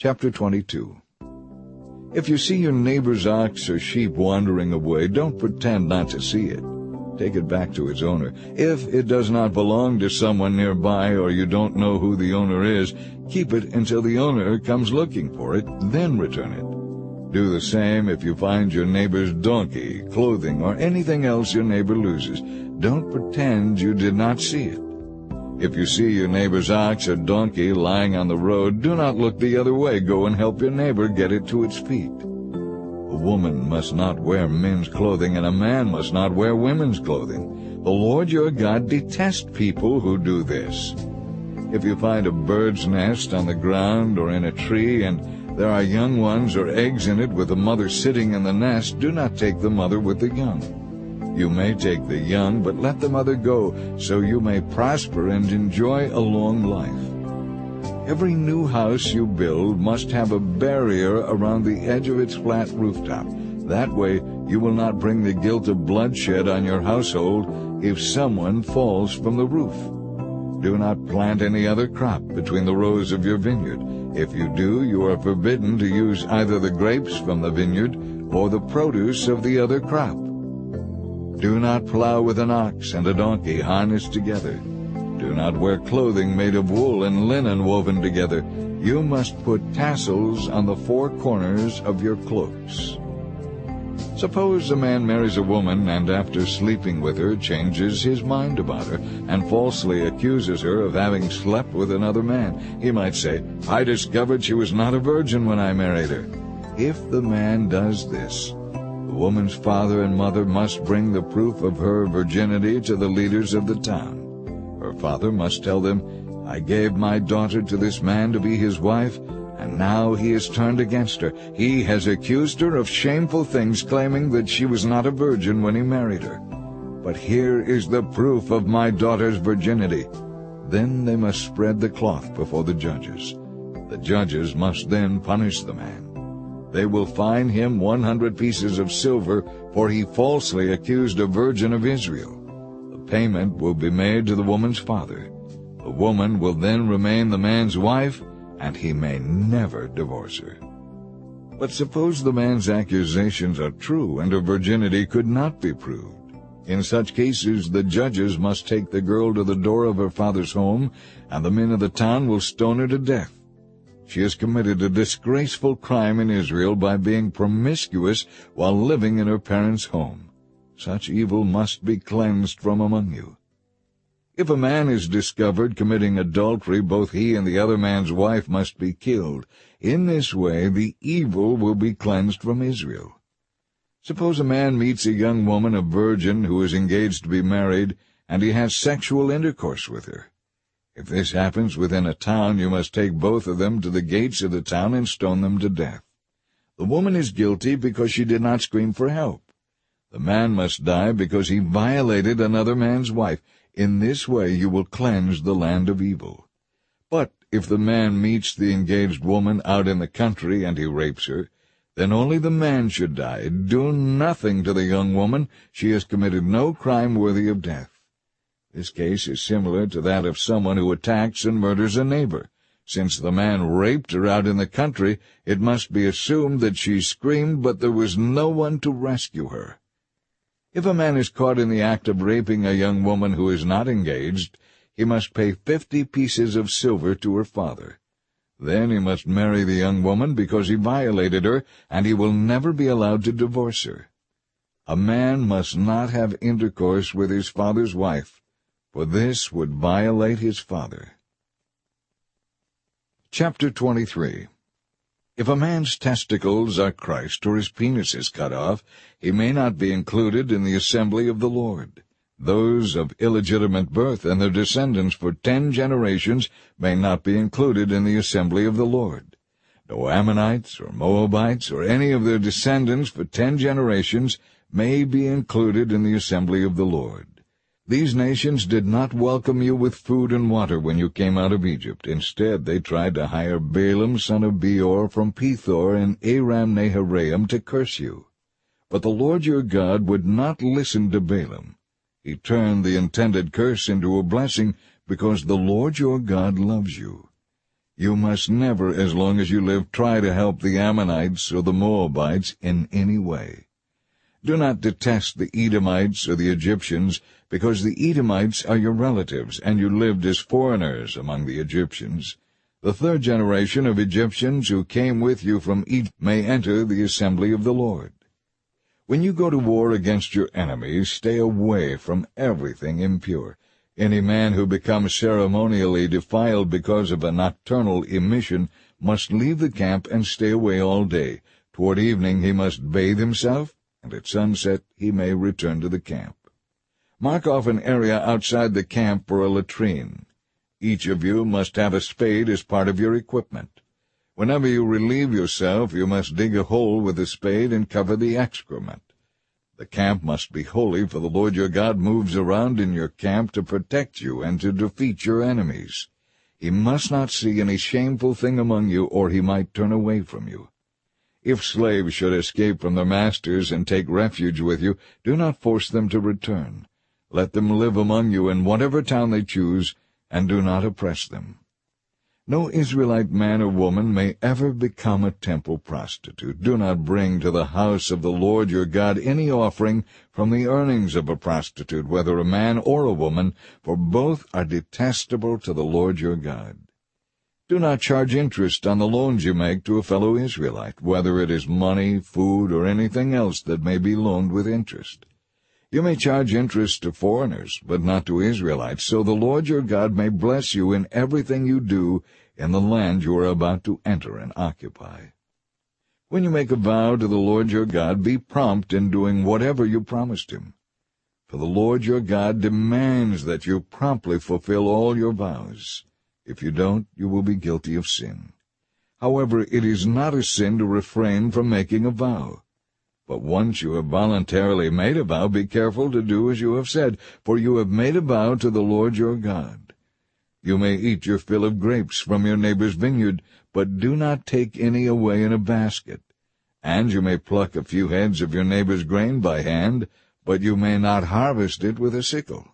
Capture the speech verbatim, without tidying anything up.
Chapter twenty-two. If you see your neighbor's ox or sheep wandering away, don't pretend not to see it. Take it back to its owner. If it does not belong to someone nearby or you don't know who the owner is, keep it until the owner comes looking for it, then return it. Do the same if you find your neighbor's donkey, clothing, or anything else your neighbor loses. Don't pretend you did not see it. If you see your neighbor's ox or donkey lying on the road, do not look the other way. Go and help your neighbor get it to its feet. A woman must not wear men's clothing, and a man must not wear women's clothing. The Lord your God detests people who do this. If you find a bird's nest on the ground or in a tree, and there are young ones or eggs in it with the mother sitting in the nest, do not take the mother with the young. You may take the young, but let the mother go, so you may prosper and enjoy a long life. Every new house you build must have a barrier around the edge of its flat rooftop. That way you will not bring the guilt of bloodshed on your household if someone falls from the roof. Do not plant any other crop between the rows of your vineyard. If you do, you are forbidden to use either the grapes from the vineyard or the produce of the other crop. Do not plow with an ox and a donkey harnessed together. Do not wear clothing made of wool and linen woven together. You must put tassels on the four corners of your cloaks. Suppose a man marries a woman and after sleeping with her changes his mind about her and falsely accuses her of having slept with another man. He might say, "I discovered she was not a virgin when I married her." If the man does this, the woman's father and mother must bring the proof of her virginity to the leaders of the town. Her father must tell them, "I gave my daughter to this man to be his wife, and now he has turned against her. He has accused her of shameful things, claiming that she was not a virgin when he married her. But here is the proof of my daughter's virginity." Then they must spread the cloth before the judges. The judges must then punish the man. They will fine him one hundred pieces of silver, for he falsely accused a virgin of Israel. The payment will be made to the woman's father. The woman will then remain the man's wife, and he may never divorce her. But suppose the man's accusations are true and her virginity could not be proved. In such cases the judges must take the girl to the door of her father's home, and the men of the town will stone her to death. She has committed a disgraceful crime in Israel by being promiscuous while living in her parents' home. Such evil must be cleansed from among you. If a man is discovered committing adultery, both he and the other man's wife must be killed. In this way the evil will be cleansed from Israel. Suppose a man meets a young woman, a virgin, who is engaged to be married, and he has sexual intercourse with her. If this happens within a town, you must take both of them to the gates of the town and stone them to death. The woman is guilty because she did not scream for help. The man must die because he violated another man's wife. In this way you will cleanse the land of evil. But if the man meets the engaged woman out in the country and he rapes her, then only the man should die. Do nothing to the young woman. She has committed no crime worthy of death. This case is similar to that of someone who attacks and murders a neighbor. Since the man raped her out in the country, it must be assumed that she screamed, but there was no one to rescue her. If a man is caught in the act of raping a young woman who is not engaged, he must pay fifty pieces of silver to her father. Then he must marry the young woman because he violated her, and he will never be allowed to divorce her. A man must not have intercourse with his father's wife, for this would violate his father. Chapter twenty-three. If a man's testicles are crushed or his penis is cut off, he may not be included in the assembly of the Lord. Those of illegitimate birth and their descendants for ten generations may not be included in the assembly of the Lord. No Ammonites or Moabites or any of their descendants for ten generations may be included in the assembly of the Lord. These nations did not welcome you with food and water when you came out of Egypt. Instead, they tried to hire Balaam son of Beor from Pethor and Aram-Naharaim to curse you. But the Lord your God would not listen to Balaam. He turned the intended curse into a blessing because the Lord your God loves you. You must never, as long as you live, try to help the Ammonites or the Moabites in any way. Do not detest the Edomites or the Egyptians, because the Edomites are your relatives, and you lived as foreigners among the Egyptians. The third generation of Egyptians who came with you from Egypt may enter the assembly of the Lord. When you go to war against your enemies, stay away from everything impure. Any man who becomes ceremonially defiled because of a nocturnal emission must leave the camp and stay away all day. Toward evening he must bathe himself, and at sunset he may return to the camp. Mark off an area outside the camp for a latrine. Each of you must have a spade as part of your equipment. Whenever you relieve yourself, you must dig a hole with a spade and cover the excrement. The camp must be holy, for the Lord your God moves around in your camp to protect you and to defeat your enemies. He must not see any shameful thing among you, or he might turn away from you. If slaves should escape from their masters and take refuge with you, do not force them to return. Let them live among you in whatever town they choose, and do not oppress them. No Israelite man or woman may ever become a temple prostitute. Do not bring to the house of the Lord your God any offering from the earnings of a prostitute, whether a man or a woman, for both are detestable to the Lord your God. Do not charge interest on the loans you make to a fellow Israelite, whether it is money, food, or anything else that may be loaned with interest. You may charge interest to foreigners, but not to Israelites, so the Lord your God may bless you in everything you do in the land you are about to enter and occupy. When you make a vow to the Lord your God, be prompt in doing whatever you promised him. For the Lord your God demands that you promptly fulfill all your vows. If you don't, you will be guilty of sin. However, it is not a sin to refrain from making a vow. But once you have voluntarily made a vow, be careful to do as you have said, for you have made a vow to the Lord your God. You may eat your fill of grapes from your neighbor's vineyard, but do not take any away in a basket. And you may pluck a few heads of your neighbor's grain by hand, but you may not harvest it with a sickle.